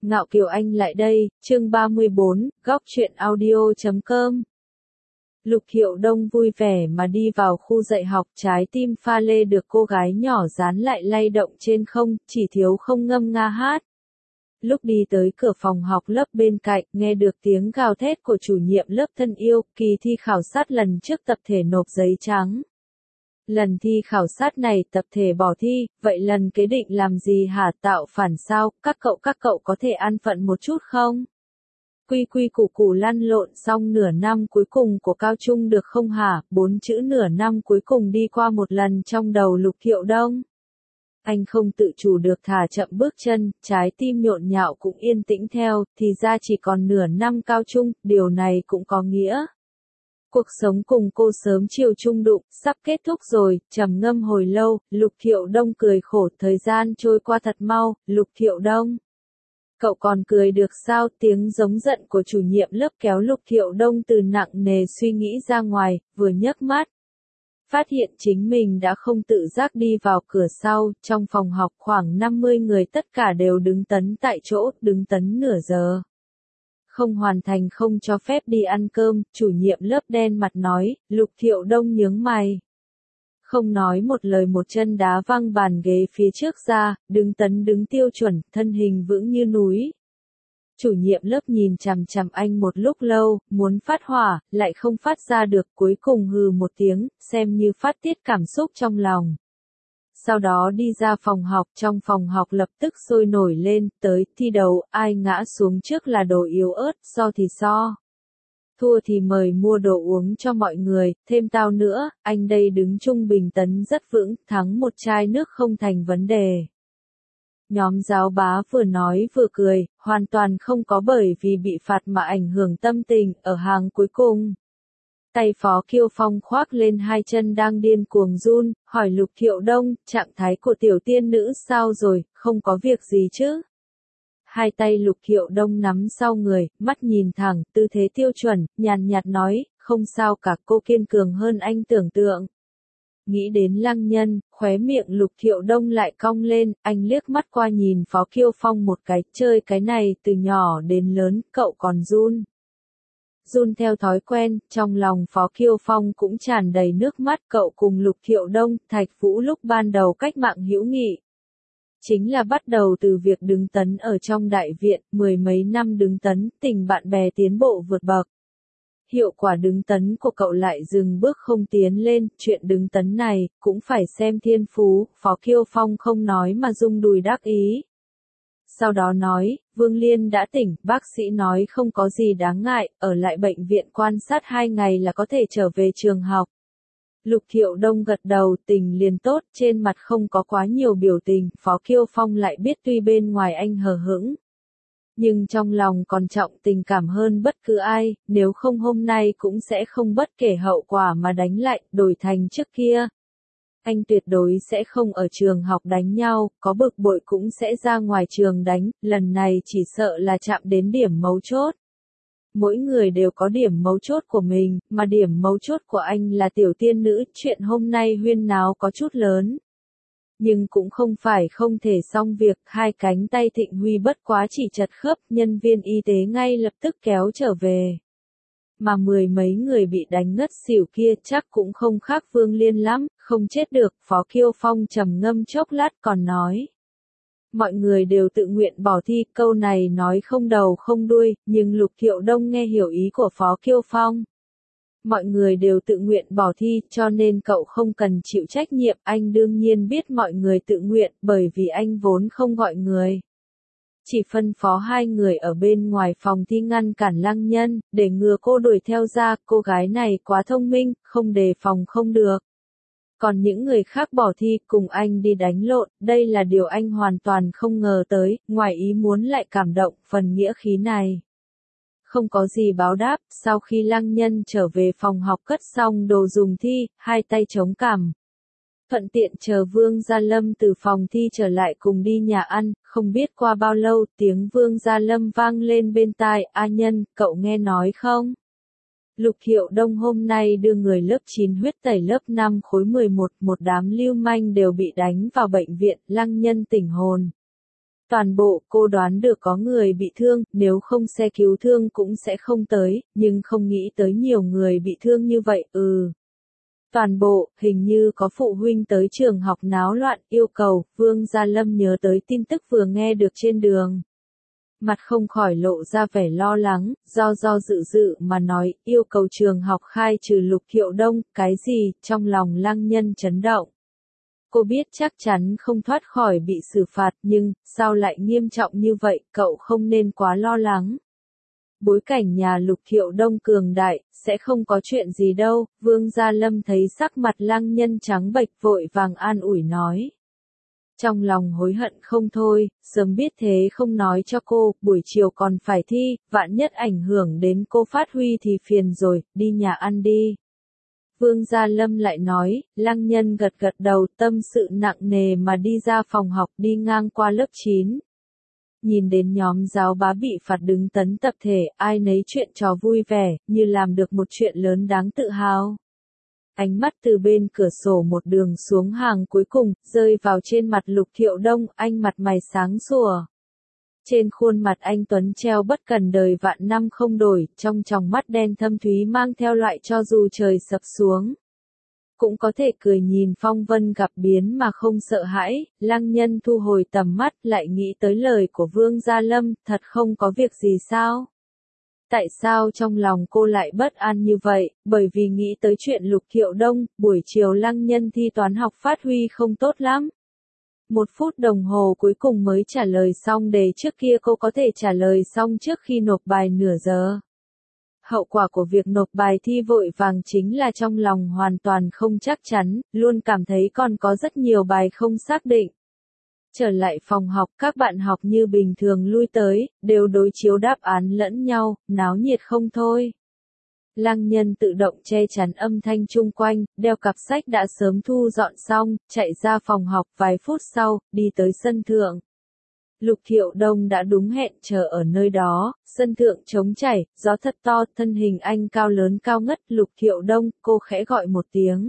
Ngạo Kiều Anh lại đây, chương 34, góc truyện audio.com. Lục Thiệu Đông vui vẻ mà đi vào khu dạy học, trái tim pha lê được cô gái nhỏ dán lại lay động trên không, chỉ thiếu không ngâm nga hát. Lúc đi tới cửa phòng học lớp bên cạnh, nghe được tiếng gào thét của chủ nhiệm lớp thân yêu, kỳ thi khảo sát lần trước tập thể nộp giấy trắng. Lần thi khảo sát này tập thể bỏ thi, vậy lần kế định làm gì hả, tạo phản sao, các cậu có thể an phận một chút không? Quy quy củ củ lăn lộn xong nửa năm cuối cùng của cao trung được không hả, 4 chữ nửa năm cuối cùng đi qua một lần trong đầu Lục Thiệu Đông. Anh không tự chủ được thả chậm bước chân, trái tim nhộn nhạo cũng yên tĩnh theo, thì ra chỉ còn nửa năm cao trung, điều này cũng có nghĩa. Cuộc sống cùng cô sớm chiều chung đụng, sắp kết thúc rồi, trầm ngâm hồi lâu, Lục Thiệu Đông cười khổ, thời gian trôi qua thật mau, Lục Thiệu Đông. Cậu còn cười được sao, tiếng giống giận của chủ nhiệm lớp kéo Lục Thiệu Đông từ nặng nề suy nghĩ ra ngoài, vừa nhấc mắt. Phát hiện chính mình đã không tự giác đi vào cửa sau, trong phòng học khoảng 50 người tất cả đều đứng tấn tại chỗ, đứng tấn nửa giờ. Không hoàn thành không cho phép đi ăn cơm, chủ nhiệm lớp đen mặt nói, Lục Thiệu Đông nhướng mày. Không nói một lời một chân đá văng bàn ghế phía trước ra, đứng tấn đứng tiêu chuẩn, thân hình vững như núi. Chủ nhiệm lớp nhìn chằm chằm anh một lúc lâu, muốn phát hỏa, lại không phát ra được, cuối cùng hừ một tiếng, xem như phát tiết cảm xúc trong lòng. Sau đó đi ra phòng học, trong phòng học lập tức sôi nổi lên, tới, thi đấu, ai ngã xuống trước là đồ yếu ớt, so thì so. Thua thì mời mua đồ uống cho mọi người, thêm tao nữa, anh đây đứng trung bình tấn rất vững, thắng một chai nước không thành vấn đề. Nhóm giáo bá vừa nói vừa cười, hoàn toàn không có bởi vì bị phạt mà ảnh hưởng tâm tình, ở hàng cuối cùng. Tay Phó Kiêu Phong khoác lên hai chân đang điên cuồng run, hỏi Lục Thiệu Đông, trạng thái của tiểu tiên nữ sao rồi, không có việc gì chứ? Hai tay Lục Thiệu Đông nắm sau người, mắt nhìn thẳng, tư thế tiêu chuẩn, nhàn nhạt nói, không sao cả, cô kiên cường hơn anh tưởng tượng. Nghĩ đến Lăng Nhân, khóe miệng Lục Thiệu Đông lại cong lên, anh liếc mắt qua nhìn Phó Kiêu Phong một cái, chơi cái này từ nhỏ đến lớn, cậu còn run. Run theo thói quen, trong lòng Phó Kiêu Phong cũng tràn đầy nước mắt, cậu cùng Lục Thiệu Đông, Thạch Vũ lúc ban đầu cách mạng hữu nghị. Chính là bắt đầu từ việc đứng tấn ở trong đại viện, 10 mấy năm đứng tấn, tình bạn bè tiến bộ vượt bậc. Hiệu quả đứng tấn của cậu lại dừng bước không tiến lên, chuyện đứng tấn này, cũng phải xem thiên phú, Phó Kiêu Phong không nói mà rung đùi đắc ý. Sau đó nói, Vương Liên đã tỉnh, bác sĩ nói không có gì đáng ngại, ở lại bệnh viện quan sát 2 ngày là có thể trở về trường học. Lục Thiệu Đông gật đầu, tình liền tốt, trên mặt không có quá nhiều biểu tình, Phó Kiêu Phong lại biết tuy bên ngoài anh hờ hững. Nhưng trong lòng còn trọng tình cảm hơn bất cứ ai, nếu không hôm nay cũng sẽ không bất kể hậu quả mà đánh lại, đổi thành trước kia. Anh tuyệt đối sẽ không ở trường học đánh nhau, có bực bội cũng sẽ ra ngoài trường đánh, lần này chỉ sợ là chạm đến điểm mấu chốt. Mỗi người đều có điểm mấu chốt của mình, mà điểm mấu chốt của anh là tiểu tiên nữ, chuyện hôm nay huyên náo có chút lớn. Nhưng cũng không phải không thể xong việc, hai cánh tay Thịnh Huy bất quá chỉ chật khớp, nhân viên y tế ngay lập tức kéo trở về. Mà 10 mấy người bị đánh ngất xỉu kia chắc cũng không khác Vương Liên lắm, không chết được, Phó Kiêu Phong trầm ngâm chốc lát còn nói. Mọi người đều tự nguyện bỏ thi, câu này nói không đầu không đuôi, nhưng Lục Thiệu Đông nghe hiểu ý của Phó Kiêu Phong. Mọi người đều tự nguyện bỏ thi, cho nên cậu không cần chịu trách nhiệm, anh đương nhiên biết mọi người tự nguyện, bởi vì anh vốn không gọi người. Chỉ phân phó 2 người ở bên ngoài phòng thi ngăn cản Lăng Nhân, để ngừa cô đuổi theo ra, cô gái này quá thông minh, không đề phòng không được. Còn những người khác bỏ thi cùng anh đi đánh lộn, đây là điều anh hoàn toàn không ngờ tới, ngoài ý muốn lại cảm động phần nghĩa khí này. Không có gì báo đáp, sau khi Lăng Nhân trở về phòng học cất xong đồ dùng thi, hai tay chống cằm. Thuận tiện chờ Vương Gia Lâm từ phòng thi trở lại cùng đi nhà ăn, không biết qua bao lâu, tiếng Vương Gia Lâm vang lên bên tai, A Nhân, cậu nghe nói không? Lục Thiệu Đông hôm nay đưa người lớp 9 huyết tẩy lớp 5 khối 11, một đám lưu manh đều bị đánh vào bệnh viện, Lăng Nhân tỉnh hồn. Toàn bộ cô đoán được có người bị thương, nếu không xe cứu thương cũng sẽ không tới, nhưng không nghĩ tới nhiều người bị thương như vậy, Toàn bộ, hình như có phụ huynh tới trường học náo loạn, yêu cầu, Vương Gia Lâm nhớ tới tin tức vừa nghe được trên đường. Mặt không khỏi lộ ra vẻ lo lắng, do dự mà nói, yêu cầu trường học khai trừ Lục Thiệu Đông, cái gì, trong lòng Lăng Nhân chấn động. Cô biết chắc chắn không thoát khỏi bị xử phạt nhưng, sao lại nghiêm trọng như vậy, cậu không nên quá lo lắng. Bối cảnh nhà Lục Thiệu Đông cường đại, sẽ không có chuyện gì đâu, Vương Gia Lâm thấy sắc mặt Lăng Nhân trắng bệch vội vàng an ủi nói. Trong lòng hối hận không thôi, sớm biết thế không nói cho cô, buổi chiều còn phải thi, vạn nhất ảnh hưởng đến cô phát huy thì phiền rồi, đi nhà ăn đi. Vương Gia Lâm lại nói, Lăng Nhân gật gật đầu tâm sự nặng nề mà đi ra phòng học đi ngang qua lớp 9. Nhìn đến nhóm giáo bá bị phạt đứng tấn tập thể, ai nấy chuyện trò vui vẻ, như làm được một chuyện lớn đáng tự hào. Ánh mắt từ bên cửa sổ một đường xuống hàng cuối cùng, rơi vào trên mặt Lục Thiệu Đông, anh mặt mày sáng sủa. Trên khuôn mặt anh Tuấn treo bất cần đời vạn năm không đổi, trong tròng mắt đen thâm thúy mang theo loại cho dù trời sập xuống. Cũng có thể cười nhìn phong vân gặp biến mà không sợ hãi, Lăng Nhân thu hồi tầm mắt lại nghĩ tới lời của Vương Gia Lâm, thật không có việc gì sao? Tại sao trong lòng cô lại bất an như vậy, bởi vì nghĩ tới chuyện Lục Thiệu Đông, buổi chiều Lăng Nhân thi toán học phát huy không tốt lắm. 1 phút đồng hồ cuối cùng mới trả lời xong đề trước kia cô có thể trả lời xong trước khi nộp bài nửa giờ. Hậu quả của việc nộp bài thi vội vàng chính là trong lòng hoàn toàn không chắc chắn, luôn cảm thấy còn có rất nhiều bài không xác định. Trở lại phòng học, các bạn học như bình thường lui tới, đều đối chiếu đáp án lẫn nhau, náo nhiệt không thôi. Lăng Nhân tự động che chắn âm thanh chung quanh, đeo cặp sách đã sớm thu dọn xong, chạy ra phòng học vài phút sau, đi tới sân thượng. Lục Thiệu Đông đã đúng hẹn chờ ở nơi đó, sân thượng trống chảy, gió thật to, thân hình anh cao lớn cao ngất, Lục Thiệu Đông, cô khẽ gọi một tiếng.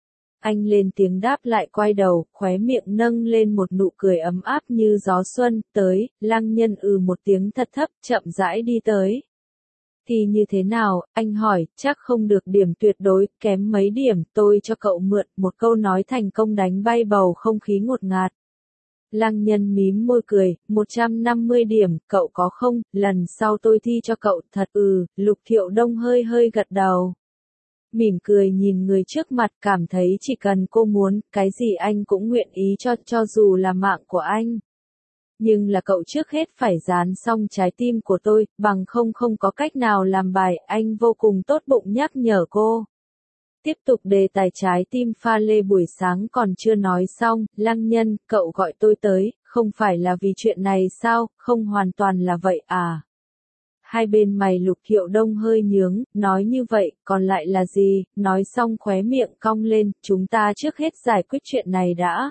Anh lên tiếng đáp lại quay đầu, khóe miệng nâng lên một nụ cười ấm áp như gió xuân, tới, Lăng Nhân một tiếng thật thấp, chậm rãi đi tới. Thì như thế nào, anh hỏi, chắc không được điểm tuyệt đối, kém mấy điểm, tôi cho cậu mượn, một câu nói thành công đánh bay bầu không khí ngột ngạt. Lăng Nhân mím môi cười, 150 điểm, cậu có không, lần sau tôi thi cho cậu, thật Lục Thiệu Đông hơi gật đầu. Mỉm cười nhìn người trước mặt cảm thấy chỉ cần cô muốn, cái gì anh cũng nguyện ý cho dù là mạng của anh. Nhưng là cậu trước hết phải dán xong trái tim của tôi, bằng không có cách nào làm bài, anh vô cùng tốt bụng nhắc nhở cô. Tiếp tục đề tài trái tim pha lê buổi sáng còn chưa nói xong, Lăng Nhân, cậu gọi tôi tới, không phải là vì chuyện này sao, không hoàn toàn là vậy à. Hai bên mày Lục Thiệu Đông hơi nhướng, nói như vậy, còn lại là gì, nói xong khóe miệng cong lên, chúng ta trước hết giải quyết chuyện này đã.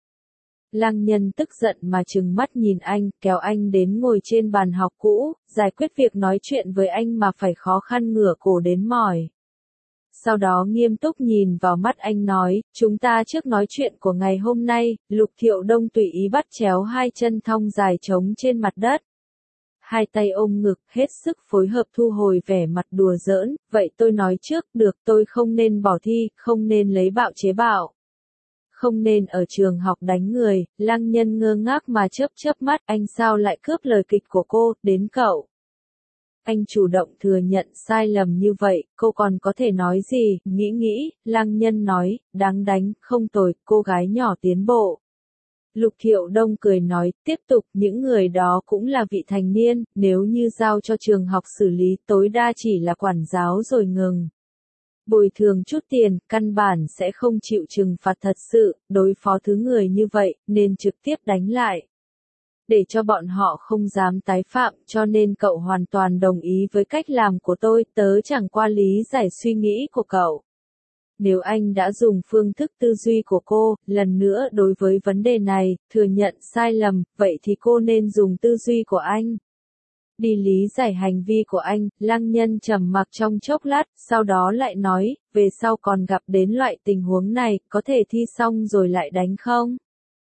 Lăng Nhân tức giận mà trừng mắt nhìn anh, kéo anh đến ngồi trên bàn học cũ, giải quyết việc nói chuyện với anh mà phải khó khăn ngửa cổ đến mỏi. Sau đó nghiêm túc nhìn vào mắt anh nói, chúng ta trước nói chuyện của ngày hôm nay, Lục Thiệu Đông tùy ý bắt chéo hai chân thong dài trống trên mặt đất. Hai tay ôm ngực, hết sức phối hợp thu hồi vẻ mặt đùa giỡn, vậy tôi nói trước, được tôi không nên bỏ thi, không nên lấy bạo chế bạo. Không nên ở trường học đánh người, Lăng Nhân ngơ ngác mà chớp mắt, anh sao lại cướp lời kịch của cô, đến cậu. Anh chủ động thừa nhận sai lầm như vậy, cô còn có thể nói gì, nghĩ, Lăng Nhân nói, đáng đánh, không tồi, cô gái nhỏ tiến bộ. Lục Thiệu Đông cười nói, tiếp tục, những người đó cũng là vị thành niên, nếu như giao cho trường học xử lý, tối đa chỉ là quản giáo rồi ngừng. Bồi thường chút tiền, căn bản sẽ không chịu trừng phạt thật sự, đối phó thứ người như vậy, nên trực tiếp đánh lại. Để cho bọn họ không dám tái phạm, cho nên cậu hoàn toàn đồng ý với cách làm của tôi, tớ chẳng qua lý giải suy nghĩ của cậu. Nếu anh đã dùng phương thức tư duy của cô, lần nữa đối với vấn đề này, thừa nhận sai lầm, vậy thì cô nên dùng tư duy của anh. Đi lý giải hành vi của anh, Lăng Nhân trầm mặc trong chốc lát, sau đó lại nói, về sau còn gặp đến loại tình huống này, có thể thi xong rồi lại đánh không?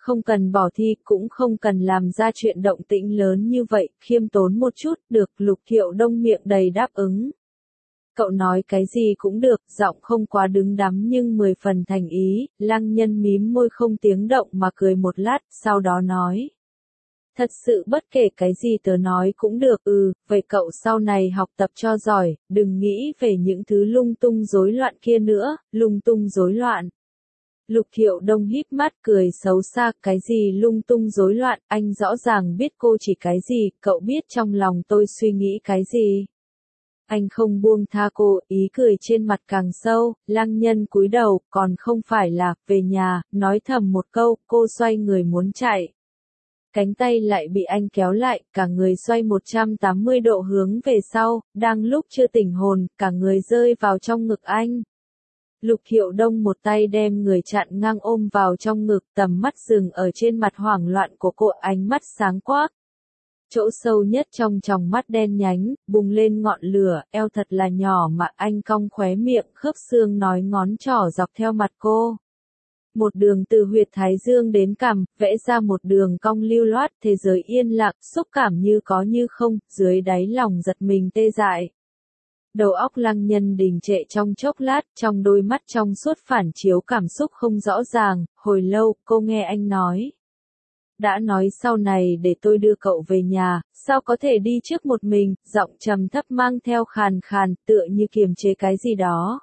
Không cần bỏ thi, cũng không cần làm ra chuyện động tĩnh lớn như vậy, khiêm tốn một chút, được, Lục Thiệu Đông miệng đầy đáp ứng. Cậu nói cái gì cũng được, giọng không quá đứng đắn nhưng 10 phần thành ý, Lăng Nhân mím môi không tiếng động mà cười một lát, sau đó nói. Thật sự bất kể cái gì tớ nói cũng được, vậy cậu sau này học tập cho giỏi, đừng nghĩ về những thứ lung tung rối loạn kia nữa, lung tung rối loạn. Lục Thiệu Đông híp mắt cười xấu xa, cái gì lung tung rối loạn, anh rõ ràng biết cô chỉ cái gì, cậu biết trong lòng tôi suy nghĩ cái gì. Anh không buông tha cô, ý cười trên mặt càng sâu, Lăng Nhân cúi đầu, còn không phải là, về nhà, nói thầm một câu, cô xoay người muốn chạy. Cánh tay lại bị anh kéo lại, cả người xoay 180 độ hướng về sau, đang lúc chưa tỉnh hồn, cả người rơi vào trong ngực anh. Lục Thiệu Đông một tay đem người chặn ngang ôm vào trong ngực, tầm mắt dừng ở trên mặt hoảng loạn của cô, ánh mắt sáng quắc. Chỗ sâu nhất trong tròng mắt đen nhánh, bùng lên ngọn lửa, eo thật là nhỏ mà anh cong khóe miệng, khớp xương nói ngón trỏ dọc theo mặt cô. Một đường từ huyệt thái dương đến cằm, vẽ ra một đường cong lưu loát, thế giới yên lặng, xúc cảm như có như không, dưới đáy lòng giật mình tê dại. Đầu óc Lăng Nhân đình trệ trong chốc lát, trong đôi mắt trong suốt phản chiếu cảm xúc không rõ ràng, hồi lâu, cô nghe anh nói. Đã nói sau này để tôi đưa cậu về nhà, sao có thể đi trước một mình, giọng trầm thấp mang theo khàn khàn, tựa như kiềm chế cái gì đó.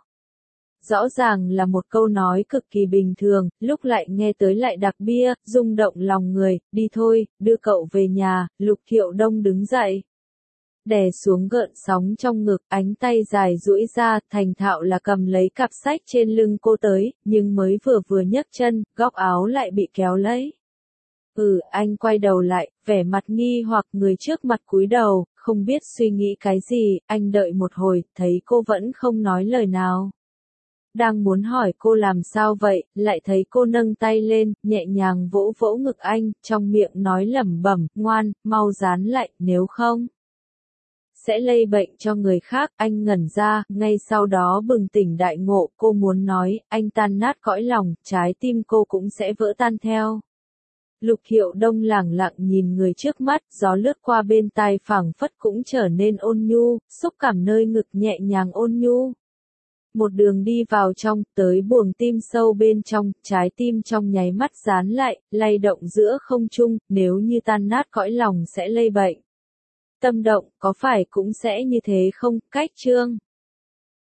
Rõ ràng là một câu nói cực kỳ bình thường, lúc lại nghe tới lại đặc bia, rung động lòng người, đi thôi, đưa cậu về nhà, Lục Thiệu Đông đứng dậy. Đè xuống gợn sóng trong ngực, ánh tay dài duỗi ra, thành thạo là cầm lấy cặp sách trên lưng cô tới, nhưng mới vừa nhấc chân, góc áo lại bị kéo lấy. Anh quay đầu lại, vẻ mặt nghi hoặc người trước mặt cúi đầu, không biết suy nghĩ cái gì, anh đợi một hồi, thấy cô vẫn không nói lời nào. Đang muốn hỏi cô làm sao vậy, lại thấy cô nâng tay lên, nhẹ nhàng vỗ vỗ ngực anh, trong miệng nói lẩm bẩm, ngoan, mau dán lại, nếu không sẽ lây bệnh cho người khác, anh ngẩn ra, ngay sau đó bừng tỉnh đại ngộ, cô muốn nói, anh tan nát cõi lòng, trái tim cô cũng sẽ vỡ tan theo. Lục Thiệu Đông lẳng lặng nhìn người trước mắt, gió lướt qua bên tai phảng phất cũng trở nên ôn nhu, xúc cảm nơi ngực nhẹ nhàng ôn nhu. Một đường đi vào trong, tới buồng tim sâu bên trong, trái tim trong nháy mắt dán lại, lay động giữa không trung, nếu như tan nát cõi lòng sẽ lây bệnh. Tâm động, có phải cũng sẽ như thế không? Cách chương